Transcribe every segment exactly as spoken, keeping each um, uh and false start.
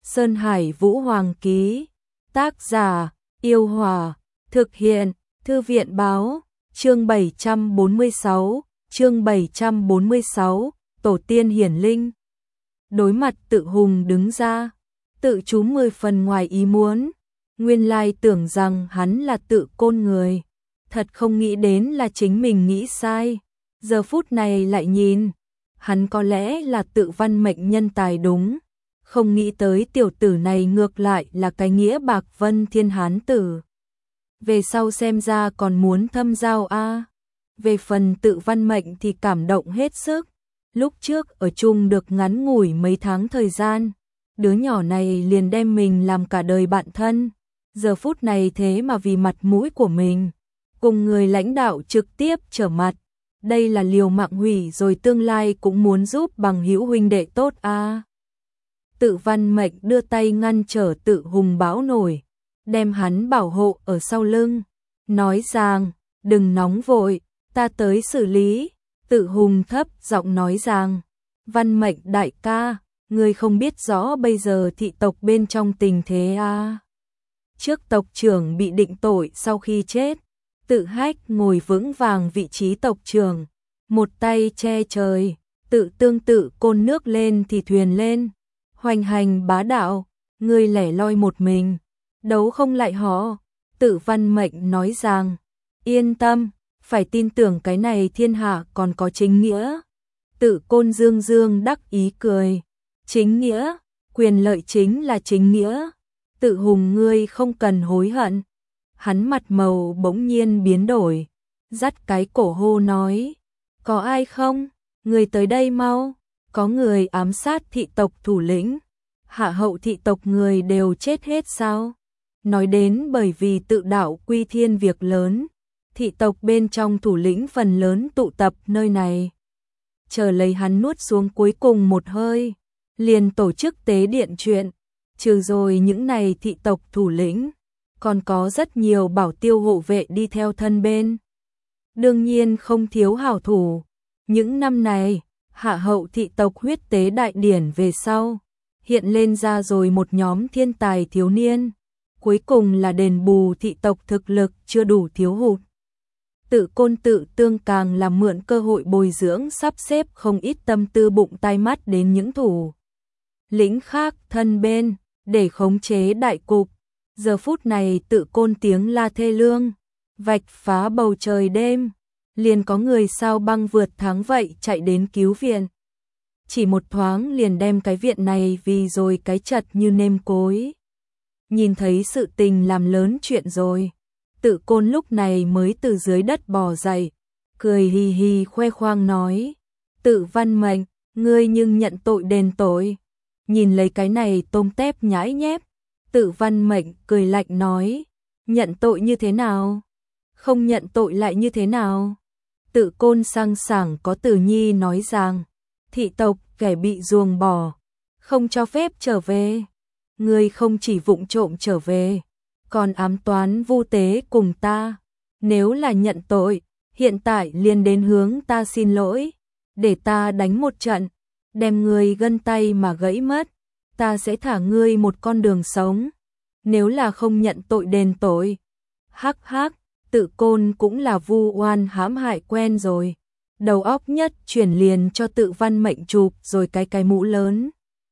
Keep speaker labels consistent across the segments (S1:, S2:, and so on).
S1: Sơn Hải Vũ Hoàng ký. Tác giả, Yêu Hòa. Thực hiện, Thư viện báo. Chương bảy trăm bốn mươi sáu, chương bảy trăm bốn mươi sáu, Tổ tiên hiển linh. Đối mặt Tự Hùng đứng ra, Tự chú mười phần ngoài ý muốn. Nguyên lai tưởng rằng hắn là Tự Côn người, thật không nghĩ đến là chính mình nghĩ sai. Giờ phút này lại nhìn, hắn có lẽ là Tự Văn Mệnh nhân tài đúng. Không nghĩ tới tiểu tử này ngược lại là cái nghĩa bạc vân thiên hán tử. Về sau xem ra còn muốn thâm giao a. Về phần Tự Văn Mệnh thì cảm động hết sức. Lúc trước ở chung được ngắn ngủi mấy tháng thời gian, đứa nhỏ này liền đem mình làm cả đời bạn thân. Giờ phút này thế mà vì mặt mũi của mình, cùng người lãnh đạo trực tiếp trở mặt. Đây là liều mạng hủy rồi tương lai cũng muốn giúp bằng hữu huynh đệ tốt a. Tự Văn Mệnh đưa tay ngăn trở Tự Hùng bão nổi, đem hắn bảo hộ ở sau lưng, nói rằng, đừng nóng vội, ta tới xử lý. Tự Hùng thấp giọng nói rằng, Văn Mệnh đại ca, ngươi không biết rõ bây giờ thị tộc bên trong tình thế à. Trước tộc trưởng bị định tội sau khi chết, Tự Hách ngồi vững vàng vị trí tộc trưởng, một tay che trời, tự tương tự côn nước lên thì thuyền lên, hoành hành bá đạo, ngươi lẻ loi một mình, đấu không lại họ. Tự Văn Mệnh nói rằng, yên tâm, phải tin tưởng cái này thiên hạ còn có chính nghĩa. Tự Côn dương dương đắc ý cười, chính nghĩa, quyền lợi chính là chính nghĩa. Tự Hùng ngươi không cần hối hận. Hắn mặt màu bỗng nhiên biến đổi, dắt cái cổ hô nói, có ai không? Người tới đây mau. Có người ám sát thị tộc thủ lĩnh, hạ hậu thị tộc người đều chết hết sao? Nói đến bởi vì tự đạo quy thiên việc lớn, thị tộc bên trong thủ lĩnh phần lớn tụ tập nơi này. Chờ lấy hắn nuốt xuống cuối cùng một hơi, liền tổ chức tế điện chuyện, trừ rồi những này thị tộc thủ lĩnh, còn có rất nhiều bảo tiêu hộ vệ đi theo thân bên. Đương nhiên không thiếu hảo thủ. Những năm này, hạ hậu thị tộc huyết tế đại điển về sau, hiện lên ra rồi một nhóm thiên tài thiếu niên, cuối cùng là đền bù thị tộc thực lực chưa đủ thiếu hụt. Tự Côn Tự Tương càng là mượn cơ hội bồi dưỡng sắp xếp không ít tâm tư bụng tai mắt đến những thủ lĩnh khác thân bên, để khống chế đại cục. Giờ phút này Tự Côn tiếng la thê lương, vạch phá bầu trời đêm, liền có người sao băng vượt tháng vậy chạy đến cứu viện. Chỉ một thoáng liền đem cái viện này vì rồi cái chật như nêm cối. Nhìn thấy sự tình làm lớn chuyện rồi, Tự Côn lúc này mới từ dưới đất bò dậy, cười hì hì khoe khoang nói, Tự Văn Mệnh, ngươi nhưng nhận tội đền tội. Nhìn lấy cái này tôm tép nhãi nhép, Tự Văn Mệnh cười lạnh nói, nhận tội như thế nào? Không nhận tội lại như thế nào? Tự Côn sang sảng có từ nhi nói rằng, thị tộc kẻ bị ruồng bỏ, không cho phép trở về. Ngươi không chỉ vụng trộm trở về, còn ám toán vu tế cùng ta. Nếu là nhận tội, hiện tại liền đến hướng ta xin lỗi, để ta đánh một trận, đem ngươi gân tay mà gãy mất, ta sẽ thả ngươi một con đường sống. Nếu là không nhận tội đền tội, hắc hắc, Tự Côn cũng là vu oan hãm hại quen rồi. Đầu óc nhất chuyển liền cho Tự Văn Mệnh chụp rồi cái cái mũ lớn,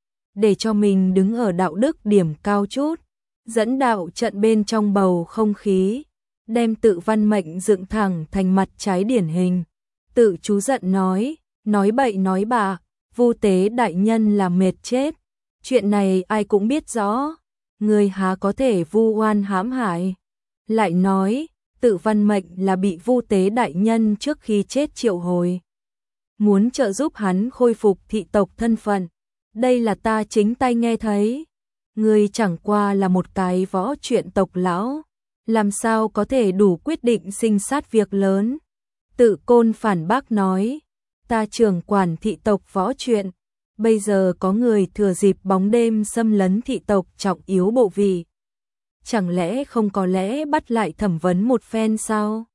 S1: để cho mình đứng ở đạo đức điểm cao chút, dẫn đạo trận bên trong bầu không khí, đem Tự Văn Mệnh dựng thẳng thành mặt trái điển hình. Tự chú giận nói, nói bậy nói bạ, vu tế đại nhân là mệt chết, chuyện này ai cũng biết rõ, người há có thể vu oan hãm hại. Lại nói, Tự Văn Mệnh là bị vu tế đại nhân trước khi chết triệu hồi, muốn trợ giúp hắn khôi phục thị tộc thân phận. Đây là ta chính tay nghe thấy. Ngươi chẳng qua là một cái võ chuyện tộc lão, làm sao có thể đủ quyết định sinh sát việc lớn. Tự Côn phản bác nói, ta trưởng quản thị tộc võ chuyện, bây giờ có người thừa dịp bóng đêm xâm lấn thị tộc trọng yếu bộ vị, chẳng lẽ không có lẽ bắt lại thẩm vấn một phen sao?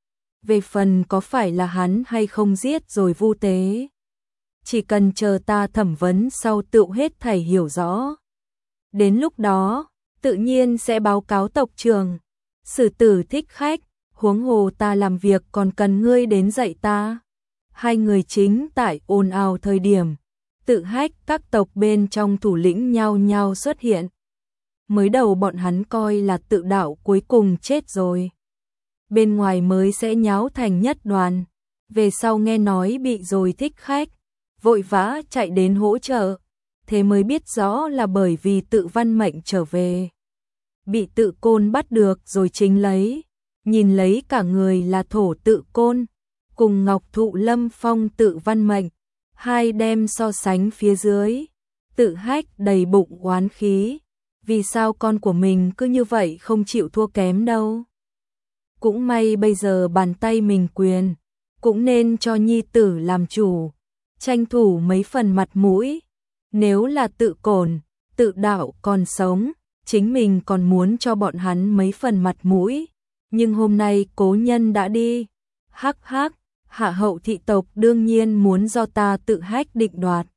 S1: Về phần có phải là hắn hay không giết rồi vu tế, chỉ cần chờ ta thẩm vấn sau tựu hết thảy hiểu rõ. đến lúc đó, tự nhiên sẽ báo cáo tộc trưởng. Sử tử thích khách, huống hồ ta làm việc còn cần ngươi đến dạy ta. Hai người chính tại ồn ào thời điểm, Tự Hách các tộc bên trong thủ lĩnh nhao nhao xuất hiện. Mới đầu bọn hắn coi là Tự Đạo cuối cùng chết rồi. Bên ngoài mới sẽ nháo thành nhất đoàn. Về sau nghe nói bị rồi thích khách, vội vã chạy đến hỗ trợ. Thế mới biết rõ là bởi vì Tự Văn Mệnh trở về. Bị Tự Côn bắt được rồi chính lấy. Nhìn lấy cả người là thổ Tự Côn, cùng Ngọc Thụ Lâm Phong Tự Văn Mệnh. Hai đem so sánh phía dưới. Tự Hách đầy bụng oán khí. Vì sao con của mình cứ như vậy không chịu thua kém đâu. Cũng may bây giờ bàn tay mình quyền, cũng nên cho nhi tử làm chủ, tranh thủ mấy phần mặt mũi. Nếu là Tự Cổn, Tự Đạo còn sống, chính mình còn muốn cho bọn hắn mấy phần mặt mũi. Nhưng hôm nay cố nhân đã đi. Hắc hắc, hạ hậu thị tộc đương nhiên muốn do ta Tự Hách định đoạt.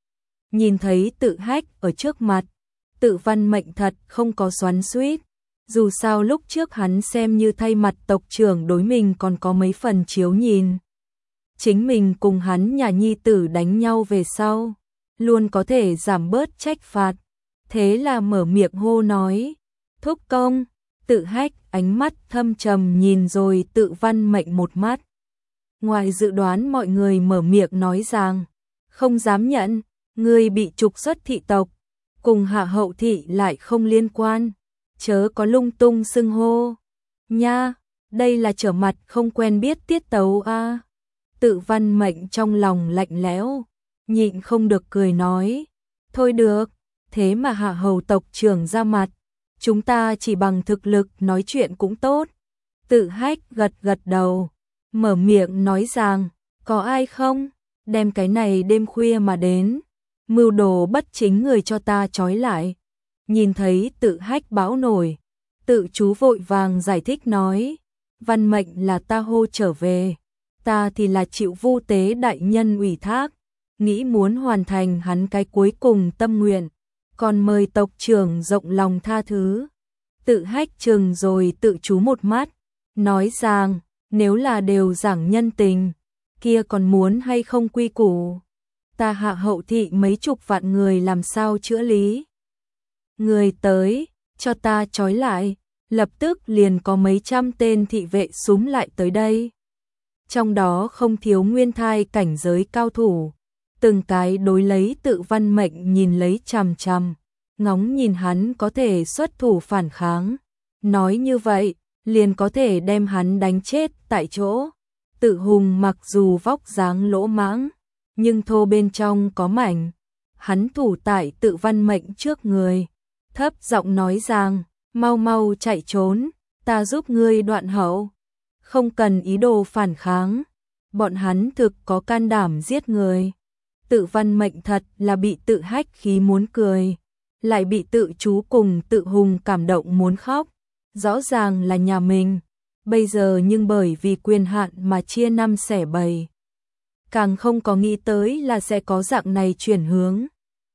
S1: Nhìn thấy Tự Hách ở trước mặt, Tự Văn Mệnh thật không có xoắn xuýt. Dù sao lúc trước hắn xem như thay mặt tộc trưởng đối mình còn có mấy phần chiếu nhìn. Chính mình cùng hắn nhà nhi tử đánh nhau về sau, luôn có thể giảm bớt trách phạt. Thế là mở miệng hô nói, thúc công. Tự Hách ánh mắt thâm trầm nhìn rồi Tự Văn Mệnh một mắt. Ngoài dự đoán mọi người mở miệng nói rằng, không dám nhận, ngươi bị trục xuất thị tộc, cùng hạ hậu thị lại không liên quan, chớ có lung tung xưng hô. Nha, đây là trở mặt không quen biết tiết tấu a. À. Tự Văn Mệnh trong lòng lạnh lẽo, nhịn không được cười nói, thôi được, thế mà hạ hầu tộc trưởng ra mặt, chúng ta chỉ bằng thực lực nói chuyện cũng tốt. Tự Hách gật gật đầu, mở miệng nói rằng, có ai không, đem cái này đêm khuya mà đến, mưu đồ bất chính người cho ta trói lại. Nhìn thấy Tự Hách bão nổi, Tự chú vội vàng giải thích nói, Văn Mệnh là ta hô trở về, ta thì là chịu Vu Tế đại nhân ủy thác, nghĩ muốn hoàn thành hắn cái cuối cùng tâm nguyện, còn mời tộc trưởng rộng lòng tha thứ. Tự Hách chừng rồi Tự chú một mắt, nói rằng, nếu là đều giảng nhân tình, kia còn muốn hay không quy củ, ta hạ hậu thị mấy chục vạn người làm sao chữa lý. Người tới, cho ta trói lại, lập tức liền có mấy trăm tên thị vệ súm lại tới đây. Trong đó không thiếu nguyên thai cảnh giới cao thủ, từng cái đối lấy Tự Văn Mệnh nhìn lấy chằm chằm, ngóng nhìn hắn có thể xuất thủ phản kháng. Nói như vậy, liền có thể đem hắn đánh chết tại chỗ. Tự Hùng mặc dù vóc dáng lỗ mãng, nhưng thô bên trong có mảnh. Hắn thủ tại Tự Văn Mệnh trước người, thấp giọng nói rằng, mau mau chạy trốn, ta giúp ngươi đoạn hậu. Không cần ý đồ phản kháng, bọn hắn thực có can đảm giết người. Tự Văn Mệnh thật là bị Tự Hách khí muốn cười, lại bị Tự chú cùng Tự Hùng cảm động muốn khóc. Rõ ràng là nhà mình, bây giờ nhưng bởi vì quyền hạn mà chia năm xẻ bảy. Càng không có nghĩ tới là sẽ có dạng này chuyển hướng.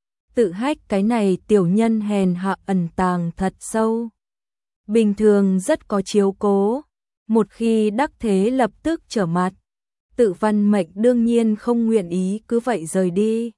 S1: Tự Hách cái này tiểu nhân hèn hạ ẩn tàng thật sâu. Bình thường rất có chiếu cố, một khi đắc thế lập tức trở mặt. Tự Văn Mệnh đương nhiên không nguyện ý cứ vậy rời đi.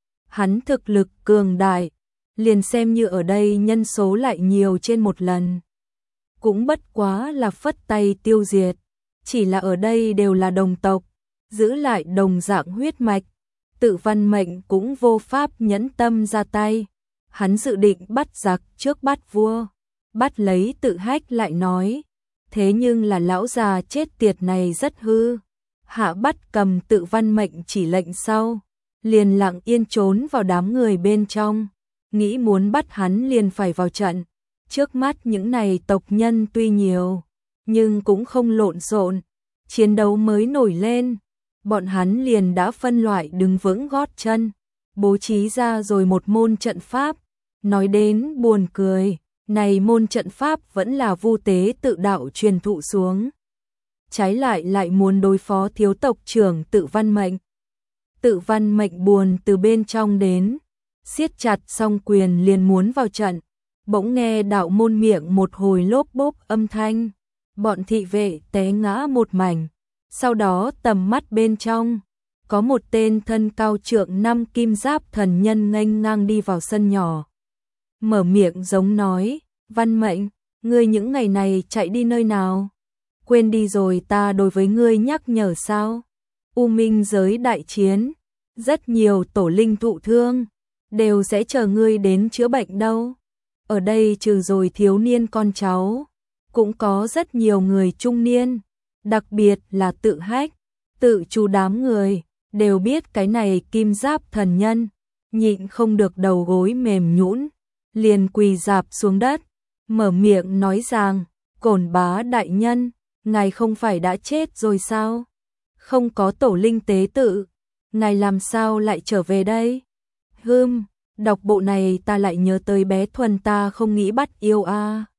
S1: Hắn thực lực cường đại, liền xem như ở đây nhân số lại nhiều trên một lần, cũng bất quá là phất tay tiêu diệt. Chỉ là ở đây đều là đồng tộc, giữ lại đồng dạng huyết mạch, Tự Văn Mệnh cũng vô pháp nhẫn tâm ra tay. Hắn dự định bắt giặc trước bắt vua, bắt lấy Tự Hách lại nói, thế nhưng là lão già chết tiệt này rất hư. Hạ bắt cầm Tự Văn Mệnh chỉ lệnh sau, liền lặng yên trốn vào đám người bên trong, nghĩ muốn bắt hắn liền phải vào trận. Trước mắt những này tộc nhân tuy nhiều, nhưng cũng không lộn xộn, chiến đấu mới nổi lên, bọn hắn liền đã phân loại đứng vững gót chân, bố trí ra rồi một môn trận pháp. Nói đến buồn cười, này môn trận pháp vẫn là Vu Tế Tự Đạo truyền thụ xuống, trái lại lại muốn đối phó thiếu tộc trưởng Tự Văn Mệnh. Tự Văn Mệnh buồn từ bên trong đến, siết chặt song quyền liền muốn vào trận, bỗng nghe đạo môn miệng một hồi lốp bốp âm thanh, bọn thị vệ té ngã một mảnh, sau đó tầm mắt bên trong, có một tên thân cao trượng năm kim giáp thần nhân nghênh ngang đi vào sân nhỏ. Mở miệng giống nói, Văn Mệnh, ngươi những ngày này chạy đi nơi nào? Quên đi rồi ta đối với ngươi nhắc nhở sao? U Minh giới đại chiến, rất nhiều tổ linh thụ thương, đều sẽ chờ ngươi đến chữa bệnh đâu. Ở đây trừ rồi thiếu niên con cháu, cũng có rất nhiều người trung niên, đặc biệt là tự hách, tự chu đám người, đều biết cái này kim giáp thần nhân, nhịn không được đầu gối mềm nhũn, liền quỳ rạp xuống đất, mở miệng nói rằng, Cổn Bá đại nhân, ngài không phải đã chết rồi sao? Không có tổ linh tế tự, ngài làm sao lại trở về đây? Hừm, đọc bộ này ta lại nhớ tới bé Thuần ta không nghĩ bắt yêu a. À.